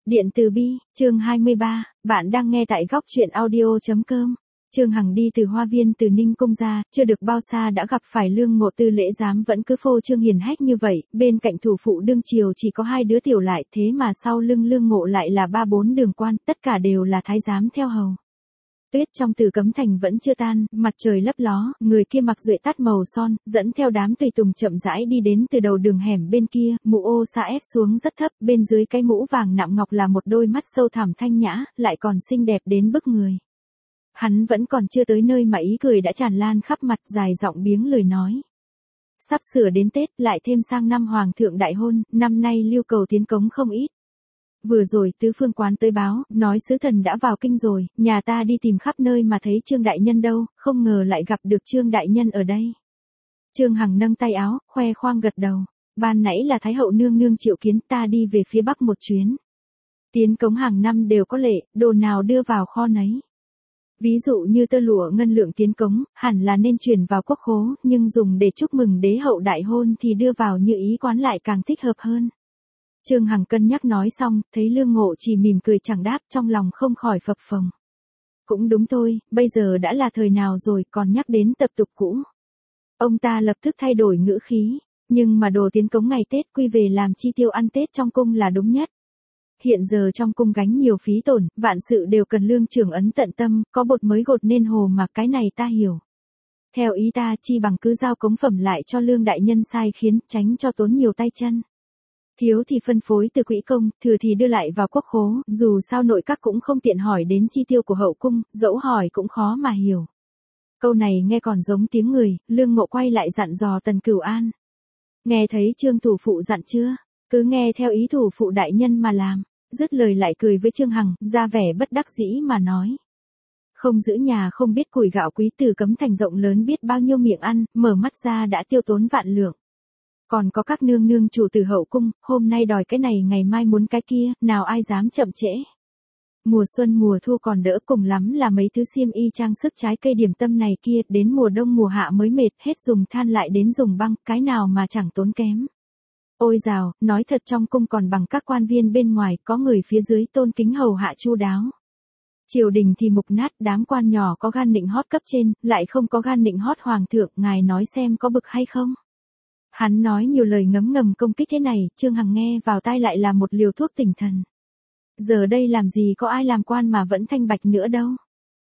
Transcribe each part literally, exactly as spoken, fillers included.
Điện từ Bi, chương hai mươi ba, bạn đang nghe tại góc truyện audio.com. Trương Hằng đi từ Hoa Viên từ Ninh Cung ra, chưa được bao xa đã gặp phải Lương Ngộ Tư lễ giám vẫn cứ phô trương hiền hách như vậy, bên cạnh thủ phụ đương triều chỉ có hai đứa tiểu lại, thế mà sau lưng Lương Ngộ lại là ba bốn đường quan, tất cả đều là thái giám theo hầu. Tuyết trong Tử Cấm Thành vẫn chưa tan, mặt trời lấp ló, người kia mặc duệ tắt màu son, dẫn theo đám tùy tùng chậm rãi đi đến từ đầu đường hẻm bên kia, mũ ô sa ép xuống rất thấp, bên dưới cái mũ vàng nạm ngọc là một đôi mắt sâu thẳm thanh nhã, lại còn xinh đẹp đến bức người. Hắn vẫn còn chưa tới nơi mà ý cười đã tràn lan khắp mặt, dài giọng biếng lời nói. Sắp sửa đến Tết, lại thêm sang năm Hoàng thượng đại hôn, năm nay lưu cầu tiến cống không ít. Vừa rồi tứ phương quán tới báo, nói sứ thần đã vào kinh rồi, nhà ta đi tìm khắp nơi mà thấy Trương đại nhân đâu, không ngờ lại gặp được Trương đại nhân ở đây. Trương Hằng nâng tay áo, khoe khoang gật đầu. Ban nãy là Thái hậu nương nương triệu kiến ta đi về phía Bắc một chuyến. Tiến cống hàng năm đều có lệ, đồ nào đưa vào kho nấy. Ví dụ như tơ lụa ngân lượng tiến cống, hẳn là nên chuyển vào quốc khố, nhưng dùng để chúc mừng đế hậu đại hôn thì đưa vào như ý quán lại càng thích hợp hơn. Trương Hằng cân nhắc nói xong, thấy Lương Ngộ chỉ mỉm cười chẳng đáp, trong lòng không khỏi phập phồng. Cũng đúng thôi, bây giờ đã là thời nào rồi, còn nhắc đến tập tục cũ. Ông ta lập tức thay đổi ngữ khí, nhưng mà đồ tiến cống ngày Tết quy về làm chi tiêu ăn Tết trong cung là đúng nhất. Hiện giờ trong cung gánh nhiều phí tổn, vạn sự đều cần lương trưởng ấn tận tâm, có bột mới gột nên hồ mà cái này ta hiểu. Theo ý ta chi bằng cứ giao cống phẩm lại cho Lương đại nhân sai khiến, tránh cho tốn nhiều tay chân. Thiếu thì phân phối từ quỹ công, thừa thì đưa lại vào quốc khố, dù sao nội các cũng không tiện hỏi đến chi tiêu của hậu cung, dẫu hỏi cũng khó mà hiểu. Câu này nghe còn giống tiếng người, Lương Ngộ quay lại dặn dò Tần Cửu An. Nghe thấy Trương thủ phụ dặn chưa? Cứ nghe theo ý thủ phụ đại nhân mà làm. Dứt lời lại cười với Trương Hằng, ra vẻ bất đắc dĩ mà nói. Không giữ nhà không biết củi gạo quý, Tử Cấm Thành rộng lớn biết bao nhiêu miệng ăn, mở mắt ra đã tiêu tốn vạn lượng. Còn có các nương nương chủ tử hậu cung, hôm nay đòi cái này ngày mai muốn cái kia, nào ai dám chậm trễ. Mùa xuân mùa thu còn đỡ, cùng lắm là mấy thứ xiêm y trang sức trái cây điểm tâm này kia, đến mùa đông mùa hạ mới mệt, hết dùng than lại đến dùng băng, cái nào mà chẳng tốn kém. Ôi dào, nói thật trong cung còn bằng các quan viên bên ngoài, có người phía dưới tôn kính hầu hạ chu đáo. Triều đình thì mục nát, đám quan nhỏ có gan nịnh hót cấp trên, lại không có gan nịnh hót hoàng thượng, ngài nói xem có bực hay không. Hắn nói nhiều lời ngấm ngầm công kích thế này, Trương Hằng nghe vào tai lại là một liều thuốc tỉnh thần. Giờ đây làm gì có ai làm quan mà vẫn thanh bạch nữa đâu.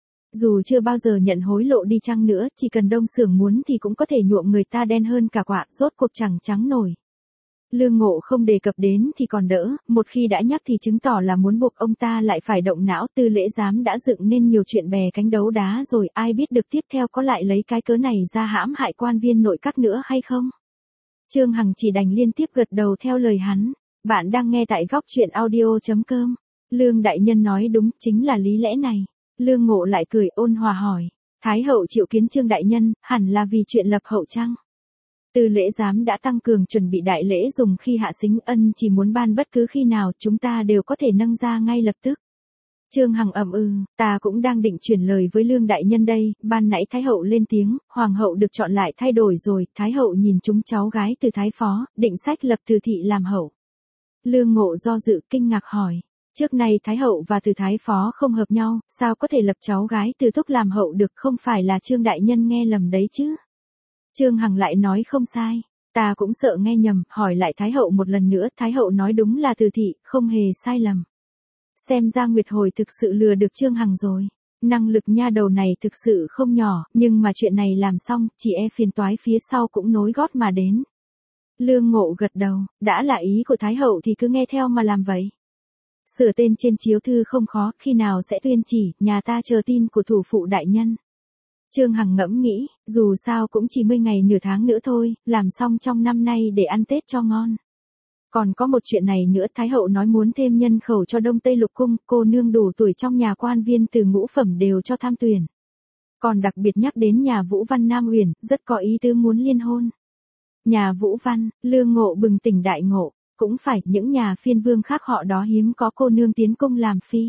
Dù chưa bao giờ nhận hối lộ đi chăng nữa, chỉ cần đông xưởng muốn thì cũng có thể nhuộm người ta đen hơn cả quạ, rốt cuộc chẳng trắng nổi. Lương Ngộ không đề cập đến thì còn đỡ, một khi đã nhắc thì chứng tỏ là muốn buộc ông ta lại phải động não. Tư lễ giám đã dựng nên nhiều chuyện bè cánh đấu đá rồi, ai biết được tiếp theo có lại lấy cái cớ này ra hãm hại quan viên nội các nữa hay không. Trương Hằng chỉ đành liên tiếp gật đầu theo lời hắn. Bạn đang nghe tại góc truyện audio.com. Lương đại nhân nói đúng, chính là lý lẽ này. Lương Ngộ lại cười ôn hòa hỏi. Thái hậu triệu kiến Trương đại nhân, hẳn là vì chuyện lập hậu chăng? Tư lễ giám đã tăng cường chuẩn bị đại lễ dùng khi hạ xính, ân chỉ muốn ban bất cứ khi nào chúng ta đều có thể nâng ra ngay lập tức. Trương Hằng ậm ừ, ta cũng đang định chuyển lời với Lương đại nhân đây, ban nãy Thái hậu lên tiếng, Hoàng hậu được chọn lại thay đổi rồi, Thái hậu nhìn chúng cháu gái từ Thái phó, định sách lập Từ thị làm hậu. Lương Ngộ do dự kinh ngạc hỏi, trước nay Thái hậu và Từ Thái phó không hợp nhau, sao có thể lập cháu gái Từ thúc làm hậu được, không phải là Trương đại nhân nghe lầm đấy chứ? Trương Hằng lại nói không sai, ta cũng sợ nghe nhầm, hỏi lại Thái hậu một lần nữa, Thái hậu nói đúng là Từ thị, không hề sai lầm. Xem ra Nguyệt Hồi thực sự lừa được Trương Hằng rồi. Năng lực nha đầu này thực sự không nhỏ, nhưng mà chuyện này làm xong, chỉ e phiền toái phía sau cũng nối gót mà đến. Lương Ngộ gật đầu, đã là ý của Thái hậu thì cứ nghe theo mà làm vậy. Sửa tên trên chiếu thư không khó, khi nào sẽ tuyên chỉ, nhà ta chờ tin của thủ phụ đại nhân. Trương Hằng ngẫm nghĩ, dù sao cũng chỉ mươi ngày nửa tháng nữa thôi, làm xong trong năm nay để ăn Tết cho ngon. Còn có một chuyện này nữa, Thái hậu nói muốn thêm nhân khẩu cho Đông Tây Lục cung, cô nương đủ tuổi trong nhà quan viên từ ngũ phẩm đều cho tham tuyển. Còn đặc biệt nhắc đến nhà Vũ Văn Nam Uyển, rất có ý tứ muốn liên hôn. Nhà Vũ Văn, Lương Ngộ bừng tỉnh đại ngộ, cũng phải, những nhà phiên vương khác họ đó hiếm có cô nương tiến cung làm phi.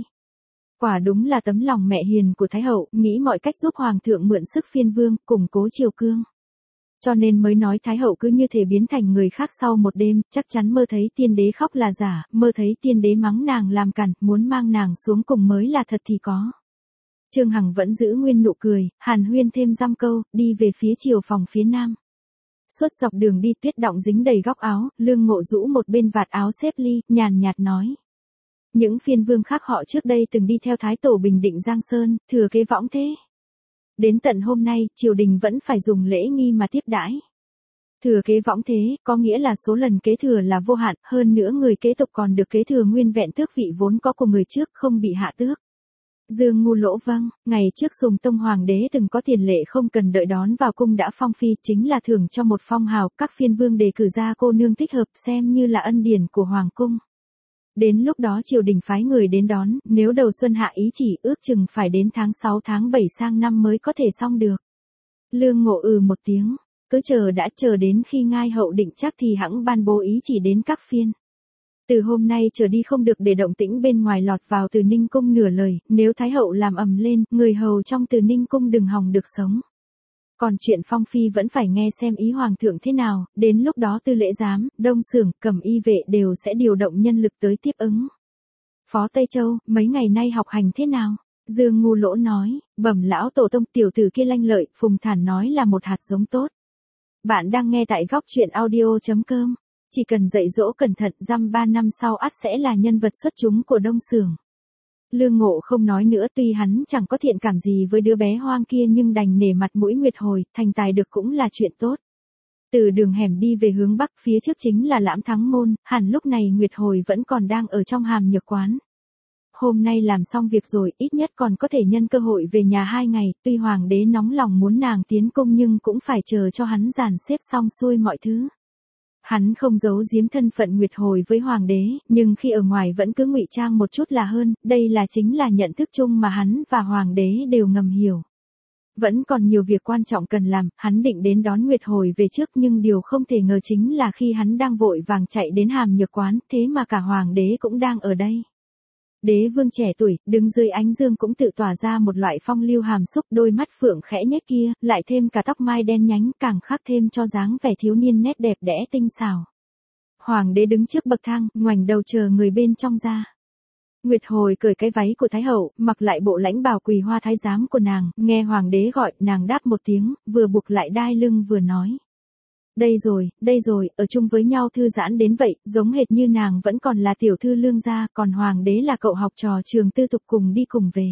Quả đúng là tấm lòng mẹ hiền của Thái hậu, nghĩ mọi cách giúp hoàng thượng mượn sức phiên vương, củng cố triều cương. Cho nên mới nói Thái hậu cứ như thể biến thành người khác sau một đêm, chắc chắn mơ thấy tiên đế khóc là giả, mơ thấy tiên đế mắng nàng làm cản, muốn mang nàng xuống cùng mới là thật thì có. Trương Hằng vẫn giữ nguyên nụ cười, hàn huyên thêm dăm câu, đi về phía chiều phòng phía nam. Suốt dọc đường đi tuyết đọng dính đầy góc áo, Lương Ngộ rũ một bên vạt áo xếp ly, nhàn nhạt nói. Những phiên vương khác họ trước đây từng đi theo Thái tổ bình định Giang Sơn, thừa kế võng thế. Đến tận hôm nay, triều đình vẫn phải dùng lễ nghi mà tiếp đãi. Thừa kế võng thế, có nghĩa là số lần kế thừa là vô hạn, hơn nữa người kế tục còn được kế thừa nguyên vẹn tước vị vốn có của người trước, không bị hạ tước. Dương Ngu Lỗ vâng, ngày trước Sùng Tông Hoàng đế từng có tiền lệ không cần đợi đón vào cung đã phong phi, chính là thưởng cho một phong hào, các phiên vương đề cử ra cô nương thích hợp xem như là ân điển của Hoàng cung. Đến lúc đó triều đình phái người đến đón, nếu đầu xuân hạ ý chỉ ước chừng phải đến tháng sáu tháng bảy sang năm mới có thể xong được. Lương Ngộ ừ một tiếng, cứ chờ đã chờ đến khi ngai hậu định chắc thì hẵng ban bố ý chỉ đến các phiên. Từ hôm nay trở đi không được để động tĩnh bên ngoài lọt vào Từ Ninh cung nửa lời, nếu Thái hậu làm ầm lên, người hầu trong Từ Ninh cung đừng hòng được sống. Còn chuyện phong phi vẫn phải nghe xem ý hoàng thượng thế nào, đến lúc đó Tư Lễ Giám, Đông Xưởng, Cẩm Y vệ đều sẽ điều động nhân lực tới tiếp ứng. Phó Tây Châu, mấy ngày nay học hành thế nào? Dương Ngu Lỗ nói, bẩm lão tổ tông tiểu tử kia lanh lợi, Phùng Thản nói là một hạt giống tốt. Bạn đang nghe tại góc truyện audio chấm com. Chỉ cần dạy dỗ cẩn thận, dăm ba năm sau ắt sẽ là nhân vật xuất chúng của Đông Xưởng. Lương Ngộ không nói nữa, tuy hắn chẳng có thiện cảm gì với đứa bé hoang kia nhưng đành nể mặt mũi Nguyệt Hồi, thành tài được cũng là chuyện tốt. Từ đường hẻm đi về hướng bắc, phía trước chính là Lãm Thắng môn, hẳn lúc này Nguyệt Hồi vẫn còn đang ở trong hàm nhược quán. Hôm nay làm xong việc rồi, ít nhất còn có thể nhân cơ hội về nhà hai ngày, tuy hoàng đế nóng lòng muốn nàng tiến cung nhưng cũng phải chờ cho hắn dàn xếp xong xuôi mọi thứ. Hắn không giấu giếm thân phận Nguyệt Hồi với hoàng đế, nhưng khi ở ngoài vẫn cứ ngụy trang một chút là hơn, đây là chính là nhận thức chung mà hắn và hoàng đế đều ngầm hiểu. Vẫn còn nhiều việc quan trọng cần làm, hắn định đến đón Nguyệt Hồi về trước nhưng điều không thể ngờ chính là khi hắn đang vội vàng chạy đến hàm nhược quán, thế mà cả hoàng đế cũng đang ở đây. Đế vương trẻ tuổi, đứng dưới ánh dương cũng tự tỏa ra một loại phong lưu hàm xúc, đôi mắt phượng khẽ nhếch kia, lại thêm cả tóc mai đen nhánh, càng khắc thêm cho dáng vẻ thiếu niên nét đẹp đẽ tinh xảo. Hoàng đế đứng trước bậc thang, ngoảnh đầu chờ người bên trong ra. Nguyệt Hồi cởi cái váy của Thái hậu, mặc lại bộ lãnh bào Quỳ Hoa thái giám của nàng, nghe hoàng đế gọi, nàng đáp một tiếng, vừa buộc lại đai lưng vừa nói. Đây rồi, đây rồi, ở chung với nhau thư giãn đến vậy, giống hệt như nàng vẫn còn là tiểu thư Lương gia, còn hoàng đế là cậu học trò trường tư thục cùng đi cùng về.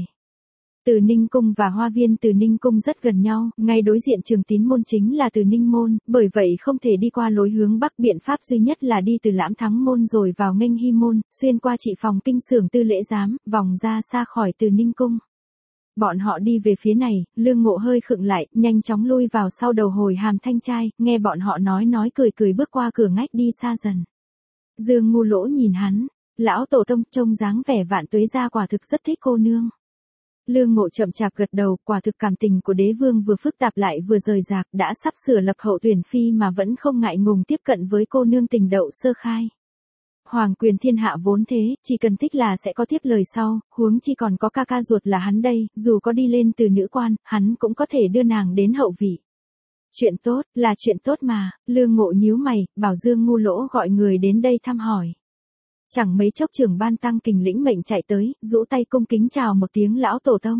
Từ Ninh cung và hoa viên Từ Ninh cung rất gần nhau, ngay đối diện Trường Tín môn chính là Từ Ninh môn, bởi vậy không thể đi qua lối hướng bắc, biện pháp duy nhất là đi từ Lãm Thắng môn rồi vào Nghênh Hy môn, xuyên qua trị phòng kinh xưởng Tư Lễ Giám, vòng ra xa khỏi Từ Ninh cung. Bọn họ đi về phía này, Lương Ngộ hơi khựng lại, nhanh chóng lui vào sau đầu hồi hàm thanh trai, nghe bọn họ nói nói cười cười bước qua cửa ngách đi xa dần. Dương Ngu Lỗ nhìn hắn, lão tổ tông trông dáng vẻ vạn tuế gia quả thực rất thích cô nương. Lương Ngộ chậm chạp gật đầu, quả thực cảm tình của đế vương vừa phức tạp lại vừa rời rạc, đã sắp sửa lập hậu tuyển phi mà vẫn không ngại ngùng tiếp cận với cô nương tình đậu sơ khai. Hoàng quyền thiên hạ vốn thế, chỉ cần thích là sẽ có tiếp lời sau, huống chi còn có ca ca ruột là hắn đây, dù có đi lên từ nữ quan, hắn cũng có thể đưa nàng đến hậu vị. Chuyện tốt, là chuyện tốt mà, Lương Ngộ nhíu mày, bảo Dương Ngu Lỗ gọi người đến đây thăm hỏi. Chẳng mấy chốc trưởng ban Tăng Kình lĩnh mệnh chạy tới, rũ tay cung kính chào một tiếng lão tổ tông.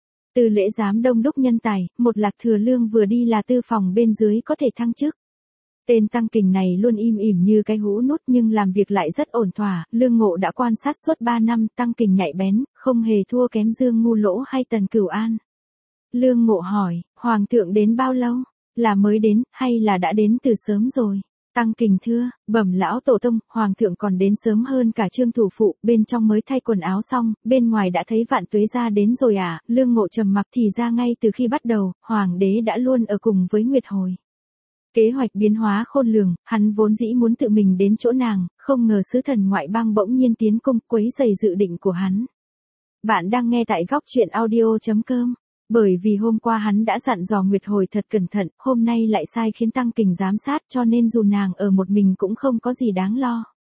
Từ Lễ Giám đông đúc nhân tài, một Lạc Thừa Lương vừa đi là tư phòng bên dưới có thể thăng chức. Tên Tăng Kình này luôn im ỉm như cái hũ nút nhưng làm việc lại rất ổn thỏa, Lương Ngộ đã quan sát suốt ba năm, Tăng Kình nhạy bén, không hề thua kém Dương Ngu Lỗ hay Tần Cửu An. Lương Ngộ hỏi, Hoàng thượng đến bao lâu? Là mới đến, hay là đã đến từ sớm rồi? Tăng Kình thưa, bẩm lão tổ tông, Hoàng thượng còn đến sớm hơn cả Trương thủ phụ, bên trong mới thay quần áo xong, bên ngoài đã thấy vạn tuế gia đến rồi à? Lương Ngộ trầm mặc thì ra ngay từ khi bắt đầu, Hoàng đế đã luôn ở cùng với Nguyệt Hồi. Kế hoạch biến hóa khôn lường, hắn vốn dĩ muốn tự mình đến chỗ nàng, không ngờ sứ thần ngoại bang bỗng nhiên tiến cung quấy rầy dự định của hắn. Bạn đang nghe tại góc truyện audio chấm com. Bởi vì hôm qua hắn đã dặn dò Nguyệt Hồi thật cẩn thận, hôm nay lại sai khiến Tăng Kình giám sát cho nên dù nàng ở một mình cũng không có gì đáng lo.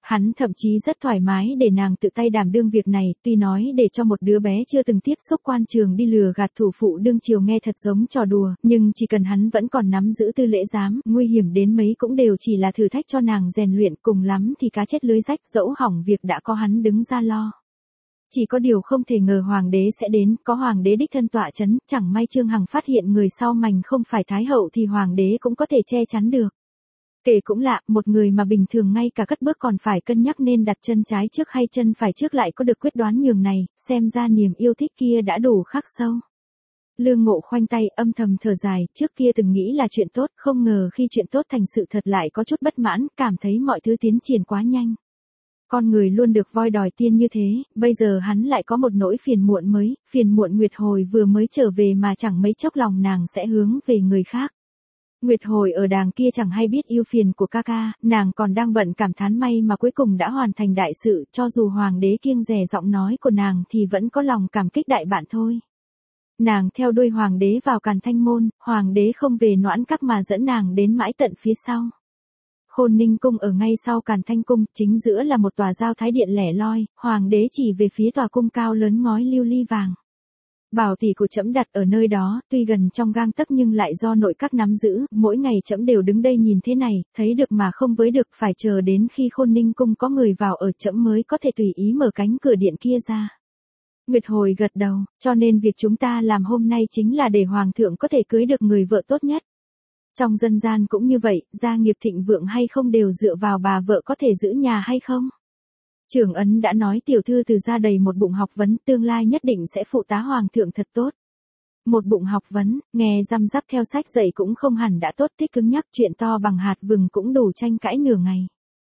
Hắn thậm chí rất thoải mái để nàng tự tay đảm đương việc này, tuy nói để cho một đứa bé chưa từng tiếp xúc quan trường đi lừa gạt thủ phụ đương triều nghe thật giống trò đùa, nhưng chỉ cần hắn vẫn còn nắm giữ tư lễ giám, nguy hiểm đến mấy cũng đều chỉ là thử thách cho nàng rèn luyện, cùng lắm thì cá chết lưới rách, dẫu hỏng việc đã có hắn đứng ra lo. Chỉ có điều không thể ngờ hoàng đế sẽ đến, có hoàng đế đích thân tọa chấn, chẳng may Trương Hằng phát hiện người sau mành không phải thái hậu thì hoàng đế cũng có thể che chắn được. Kể cũng lạ, một người mà bình thường ngay cả cất bước còn phải cân nhắc nên đặt chân trái trước hay chân phải trước lại có được quyết đoán nhường này, xem ra niềm yêu thích kia đã đủ khắc sâu. Lương Ngộ khoanh tay âm thầm thở dài, trước kia từng nghĩ là chuyện tốt, không ngờ khi chuyện tốt thành sự thật lại có chút bất mãn, cảm thấy mọi thứ tiến triển quá nhanh. Con người luôn được voi đòi tiên như thế, bây giờ hắn lại có một nỗi phiền muộn mới, phiền muộn Nguyệt Hồi vừa mới trở về mà chẳng mấy chốc lòng nàng sẽ hướng về người khác. Nguyệt Hồi ở đàng kia chẳng hay biết yêu phiền của ca ca, nàng còn đang bận cảm thán may mà cuối cùng đã hoàn thành đại sự, cho dù hoàng đế kiêng dè giọng nói của nàng thì vẫn có lòng cảm kích đại bạn thôi. Nàng theo đuôi hoàng đế vào Càn Thanh Môn, hoàng đế không về Noãn Các mà dẫn nàng đến mãi tận phía sau. Khôn Ninh cung ở ngay sau Càn Thanh cung, chính giữa là một tòa giao thái điện lẻ loi, hoàng đế chỉ về phía tòa cung cao lớn ngói lưu ly vàng. Bảo tỷ của trẫm đặt ở nơi đó, tuy gần trong gang tấc nhưng lại do nội các nắm giữ, mỗi ngày trẫm đều đứng đây nhìn thế này, thấy được mà không với được, phải chờ đến khi Khôn Ninh cung có người vào ở trẫm mới có thể tùy ý mở cánh cửa điện kia ra. Nguyệt Hồi gật đầu, cho nên việc chúng ta làm hôm nay chính là để hoàng thượng có thể cưới được người vợ tốt nhất. Trong dân gian cũng như vậy, gia nghiệp thịnh vượng hay không đều dựa vào bà vợ có thể giữ nhà hay không. Trưởng ấn đã nói tiểu thư từ gia đầy một bụng học vấn, tương lai nhất định sẽ phụ tá hoàng thượng thật tốt. Một bụng học vấn, nghe răm rắp theo sách dạy cũng không hẳn đã tốt, thích cứng nhắc, chuyện to bằng hạt vừng cũng đủ tranh cãi nửa ngày.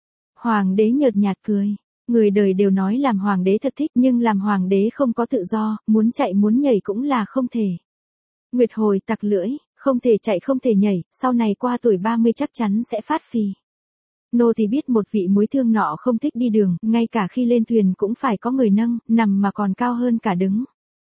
Hoàng đế nhợt nhạt cười, người đời đều nói làm hoàng đế thật thích, nhưng làm hoàng đế không có tự do, muốn chạy muốn nhảy cũng là không thể. Nguyệt Hồi tặc lưỡi, không thể chạy không thể nhảy, sau này qua tuổi ba mươi chắc chắn sẽ phát phì. Nô thì biết một vị muối thương nọ không thích đi đường, ngay cả khi lên thuyền cũng phải có người nâng, nằm mà còn cao hơn cả đứng.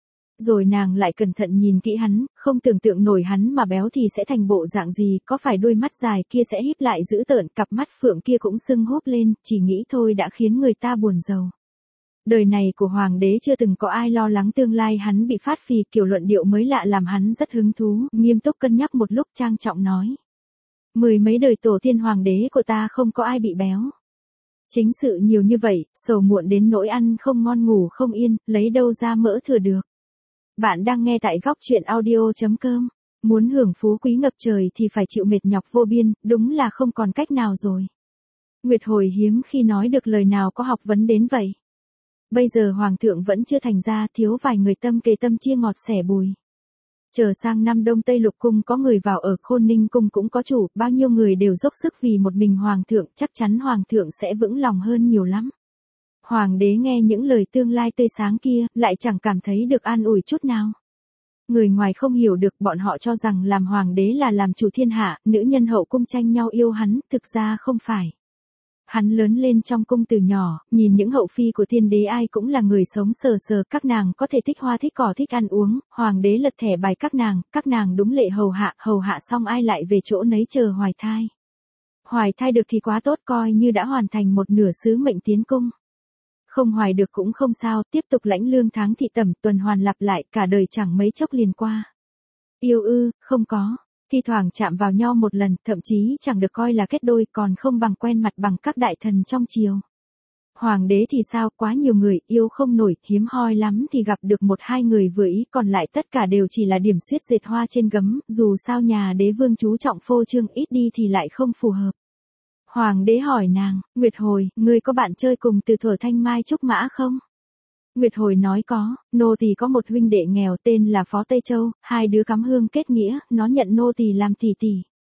Rồi nàng lại cẩn thận nhìn kỹ hắn, không tưởng tượng nổi hắn mà béo thì sẽ thành bộ dạng gì, có phải đôi mắt dài kia sẽ híp lại dữ tợn, cặp mắt phượng kia cũng sưng húp lên, chỉ nghĩ thôi đã khiến người ta buồn rầu. Đời này của hoàng đế chưa từng có ai lo lắng tương lai hắn bị phát phì, kiểu luận điệu mới lạ làm hắn rất hứng thú, nghiêm túc cân nhắc một lúc trang trọng nói. Mười mấy đời tổ tiên hoàng đế của ta không có ai bị béo. Chính sự nhiều như vậy, sầu muộn đến nỗi ăn không ngon ngủ không yên, lấy đâu ra mỡ thừa được. Bạn đang nghe tại góc truyện audio chấm com. Muốn hưởng phú quý ngập trời thì phải chịu mệt nhọc vô biên, đúng là không còn cách nào rồi. Nguyệt Hồi hiếm khi nói được lời nào có học vấn đến vậy. Bây giờ hoàng thượng vẫn chưa thành ra, thiếu vài người tâm kề tâm chia ngọt sẻ bùi. Chờ sang năm Đông Tây Lục cung có người vào ở, Khôn Ninh cung cũng có chủ, bao nhiêu người đều dốc sức vì một mình hoàng thượng, chắc chắn hoàng thượng sẽ vững lòng hơn nhiều lắm. Hoàng đế nghe những lời tương lai tươi sáng kia, lại chẳng cảm thấy được an ủi chút nào. Người ngoài không hiểu được, bọn họ cho rằng làm hoàng đế là làm chủ thiên hạ, nữ nhân hậu cung tranh nhau yêu hắn, thực ra không phải. Hắn lớn lên trong cung từ nhỏ, nhìn những hậu phi của thiên đế ai cũng là người sống sờ sờ, các nàng có thể thích hoa thích cỏ thích ăn uống, hoàng đế lật thẻ bài các nàng, các nàng đúng lệ hầu hạ, hầu hạ xong ai lại về chỗ nấy chờ hoài thai. Hoài thai được thì quá tốt, coi như đã hoàn thành một nửa sứ mệnh tiến cung. Không hoài được cũng không sao, tiếp tục lãnh lương tháng thị tẩm, tuần hoàn lặp lại, cả đời chẳng mấy chốc liền qua. Yêu ư, không có. Thi thoảng chạm vào nhau một lần, thậm chí chẳng được coi là kết đôi, còn không bằng quen mặt bằng các đại thần trong triều. Hoàng đế thì sao, quá nhiều người, yêu không nổi, hiếm hoi lắm thì gặp được một hai người vừa ý, còn lại tất cả đều chỉ là điểm xuyết dệt hoa trên gấm, dù sao nhà đế vương chú trọng phô trương, ít đi thì lại không phù hợp. Hoàng đế hỏi nàng, Nguyệt Hồi, ngươi có bạn chơi cùng từ thuở thanh mai trúc mã không? Nguyệt Hồi nói có, nô tỳ có một huynh đệ nghèo tên là Phó Tây Châu, hai đứa cắm hương kết nghĩa, nó nhận nô tỳ làm tỷ tỷ.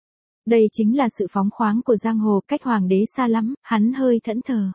Đây chính là sự phóng khoáng của giang hồ, cách hoàng đế xa lắm, hắn hơi thẫn thờ.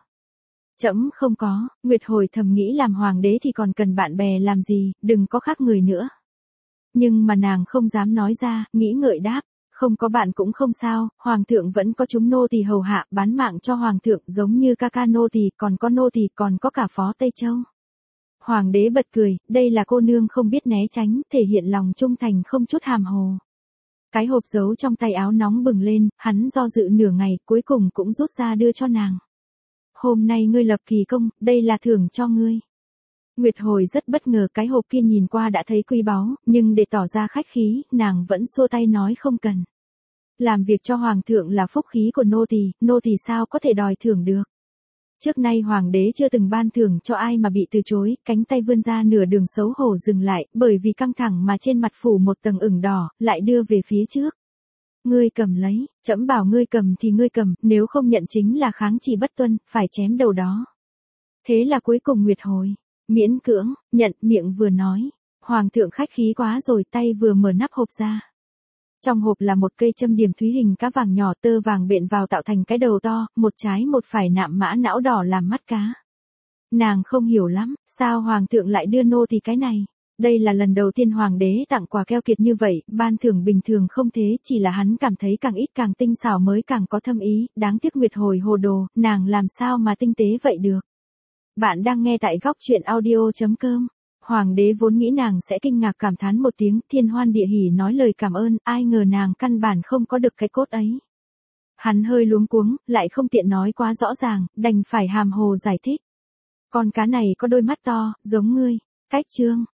Trẫm không có, Nguyệt Hồi thầm nghĩ làm hoàng đế thì còn cần bạn bè làm gì, đừng có khác người nữa. Nhưng mà nàng không dám nói ra, nghĩ ngợi đáp. Không có bạn cũng không sao, hoàng thượng vẫn có chúng nô tỳ hầu hạ, bán mạng cho hoàng thượng, giống như ca ca nô tỳ, còn có nô tỳ, còn có cả Phó Tây Châu. Hoàng đế bật cười, đây là cô nương không biết né tránh, thể hiện lòng trung thành không chút hàm hồ. Cái hộp giấu trong tay áo nóng bừng lên, hắn do dự nửa ngày, cuối cùng cũng rút ra đưa cho nàng. hôm nay ngươi lập kỳ công, đây là thưởng cho ngươi. Nguyệt Hồi rất bất ngờ, cái hộp kia nhìn qua đã thấy quý báu, nhưng để tỏ ra khách khí, nàng vẫn xua tay nói không cần. Làm việc cho hoàng thượng là phúc khí của nô tỳ, nô tỳ sao có thể đòi thưởng được. Trước nay hoàng đế chưa từng ban thưởng cho ai mà bị từ chối, cánh tay vươn ra nửa đường xấu hổ dừng lại, bởi vì căng thẳng mà trên mặt phủ một tầng ửng đỏ, lại đưa về phía trước. Ngươi cầm lấy, trẫm bảo ngươi cầm thì ngươi cầm, nếu không nhận chính là kháng chỉ bất tuân, phải chém đầu đó. Thế là cuối cùng Nguyệt Hồi miễn cưỡng nhận, miệng vừa nói, hoàng thượng khách khí quá rồi, tay vừa mở nắp hộp ra. Trong hộp là một cây châm điểm thúy hình cá vàng nhỏ, tơ vàng bện vào tạo thành cái đầu to, một trái một phải nạm mã não đỏ làm mắt cá. Nàng không hiểu lắm, sao hoàng thượng lại đưa nô tỳ cái này? Đây là lần đầu tiên hoàng đế tặng quà keo kiệt như vậy, ban thưởng bình thường không thế, chỉ là hắn cảm thấy càng ít càng tinh xảo mới càng có thâm ý, đáng tiếc Nguyệt Hồi hồ đồ, nàng làm sao mà tinh tế vậy được. Bạn đang nghe tại góc truyện audio chấm com. Hoàng đế vốn nghĩ nàng sẽ kinh ngạc cảm thán một tiếng, thiên hoan địa hỉ nói lời cảm ơn, ai ngờ nàng căn bản không có được cái cốt ấy. Hắn hơi luống cuống, lại không tiện nói quá rõ ràng, đành phải hàm hồ giải thích. Con cá này có đôi mắt to, giống ngươi. Cách chương.